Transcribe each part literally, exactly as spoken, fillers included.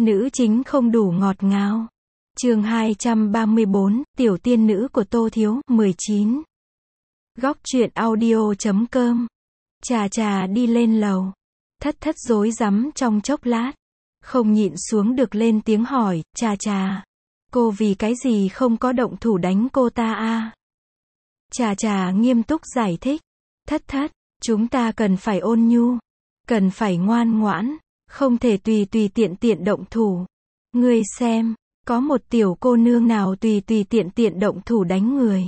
Nữ chính không đủ ngọt ngào. Chương hai trăm ba mươi bốn, tiểu tiên nữ của Tô Thiếu, mười chín. Góc truyện audio chấm com. Trà trà đi lên lầu. Thất thất rối rắm trong chốc lát. Không nhịn xuống được lên tiếng hỏi, trà trà. Cô vì cái gì không có động thủ đánh cô ta a? Trà trà nghiêm túc giải thích. Thất thất, chúng ta cần phải ôn nhu. Cần phải ngoan ngoãn. Không thể tùy tùy tiện tiện động thủ. Ngươi xem, có một tiểu cô nương nào tùy tùy tiện tiện động thủ đánh người.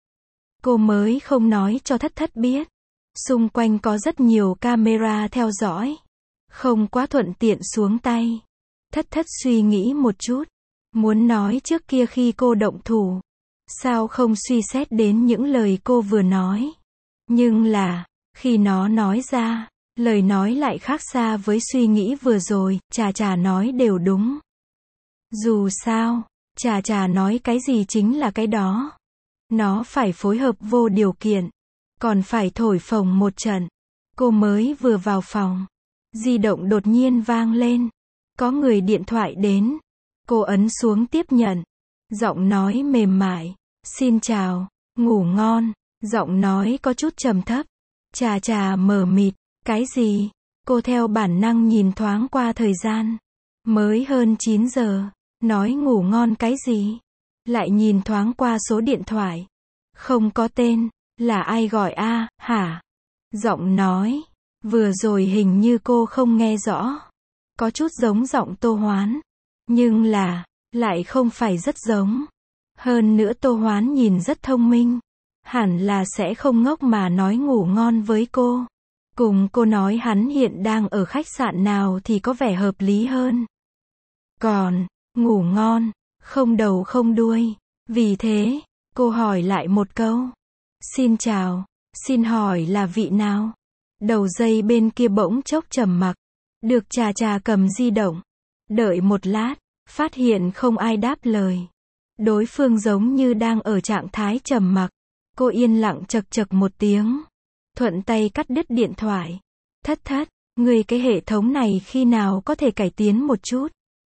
Cô mới không nói cho thất thất biết. Xung quanh có rất nhiều camera theo dõi. Không quá thuận tiện xuống tay. Thất thất suy nghĩ một chút. Muốn nói trước kia khi cô động thủ. Sao không suy xét đến những lời cô vừa nói. Nhưng là, khi nó nói ra, lời nói lại khác xa với suy nghĩ vừa rồi, trà trà nói đều đúng. Dù sao, trà trà nói cái gì chính là cái đó. Nó phải phối hợp vô điều kiện. Còn phải thổi phồng một trận. Cô mới vừa vào phòng. Di động đột nhiên vang lên. Có người điện thoại đến. Cô ấn xuống tiếp nhận. Giọng nói mềm mại. Xin chào, ngủ ngon. Giọng nói có chút trầm thấp. Trà trà mờ mịt. Cái gì? Cô theo bản năng nhìn thoáng qua thời gian. Mới hơn chín giờ. Nói ngủ ngon cái gì? Lại nhìn thoáng qua số điện thoại. Không có tên. Là ai gọi a, hả? Giọng nói. Vừa rồi hình như cô không nghe rõ. Có chút giống giọng Tô Hoán. Nhưng là, lại không phải rất giống. Hơn nữa Tô Hoán nhìn rất thông minh. Hẳn là sẽ không ngốc mà nói ngủ ngon với cô. Cùng cô nói hắn hiện đang ở khách sạn nào thì có vẻ hợp lý hơn. Còn, ngủ ngon, không đầu không đuôi. Vì thế, cô hỏi lại một câu. Xin chào, xin hỏi là vị nào? Đầu dây bên kia bỗng chốc trầm mặc. Được trà trà cầm di động. Đợi một lát, phát hiện không ai đáp lời. Đối phương giống như đang ở trạng thái trầm mặc. Cô yên lặng chậc chậc một tiếng. Thuận tay cắt đứt điện thoại. Thất thất, người cái hệ thống này khi nào có thể cải tiến một chút?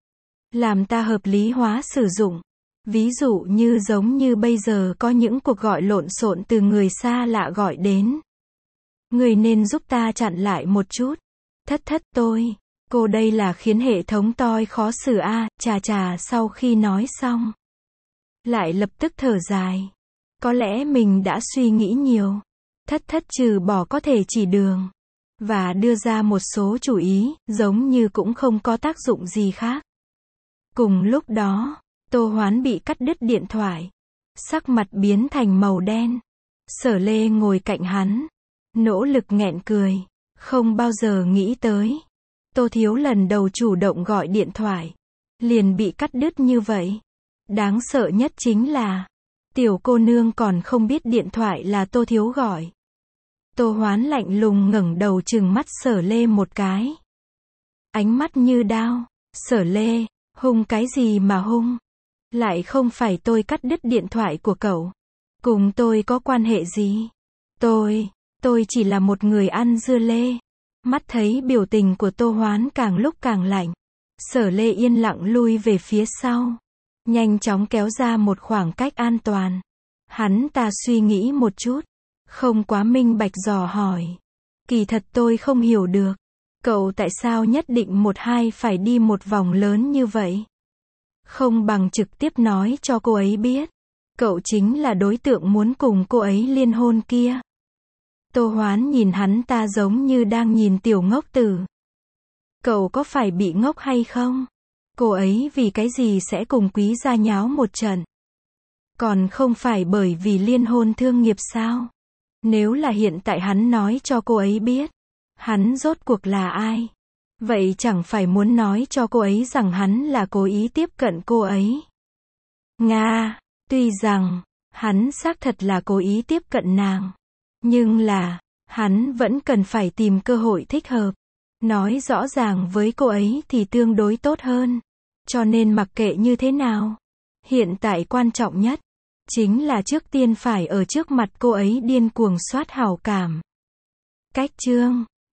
Làm ta hợp lý hóa sử dụng. Ví dụ như giống như bây giờ có những cuộc gọi lộn xộn từ người xa lạ gọi đến. Người nên giúp ta chặn lại một chút. Thất thất tôi. Cô đây là khiến hệ thống toi khó xử a, à, trà trà sau khi nói xong. Lại lập tức thở dài. Có lẽ mình đã suy nghĩ nhiều. Thất thất trừ bỏ có thể chỉ đường. Và đưa ra một số chủ ý, giống như cũng không có tác dụng gì khác. Cùng lúc đó, Tô Hoán bị cắt đứt điện thoại. Sắc mặt biến thành màu đen. Sở Lê ngồi cạnh hắn. Nỗ lực nghẹn cười. Không bao giờ nghĩ tới. Tô Thiếu lần đầu chủ động gọi điện thoại. Liền bị cắt đứt như vậy. Đáng sợ nhất chính là. Tiểu cô nương còn không biết điện thoại là Tô Thiếu gọi. Tô Hoán lạnh lùng ngẩng đầu trừng mắt Sở Lê một cái. Ánh mắt như đao. Sở Lê, hung cái gì mà hung? Lại không phải tôi cắt đứt điện thoại của cậu. Cùng tôi có quan hệ gì? Tôi, tôi chỉ là một người ăn dưa lê. Mắt thấy biểu tình của Tô Hoán càng lúc càng lạnh. Sở Lê yên lặng lui về phía sau. Nhanh chóng kéo ra một khoảng cách an toàn. Hắn ta suy nghĩ một chút. Không quá minh bạch dò hỏi. Kỳ thật tôi không hiểu được. Cậu tại sao nhất định một hai phải đi một vòng lớn như vậy? Không bằng trực tiếp nói cho cô ấy biết. Cậu chính là đối tượng muốn cùng cô ấy liên hôn kia. Tô Hoán nhìn hắn ta giống như đang nhìn tiểu ngốc tử. Cậu có phải bị ngốc hay không? Cô ấy vì cái gì sẽ cùng Quý gia nháo một trận? Còn không phải bởi vì liên hôn thương nghiệp sao? Nếu là hiện tại hắn nói cho cô ấy biết. Hắn rốt cuộc là ai? Vậy chẳng phải muốn nói cho cô ấy rằng hắn là cố ý tiếp cận cô ấy. Nga, tuy rằng, hắn xác thật là cố ý tiếp cận nàng. Nhưng là, hắn vẫn cần phải tìm cơ hội thích hợp. Nói rõ ràng với cô ấy thì tương đối tốt hơn. Cho nên mặc kệ như thế nào. Hiện tại quan trọng nhất. Chính là trước tiên phải ở trước mặt cô ấy điên cuồng soát hảo cảm. Cách chương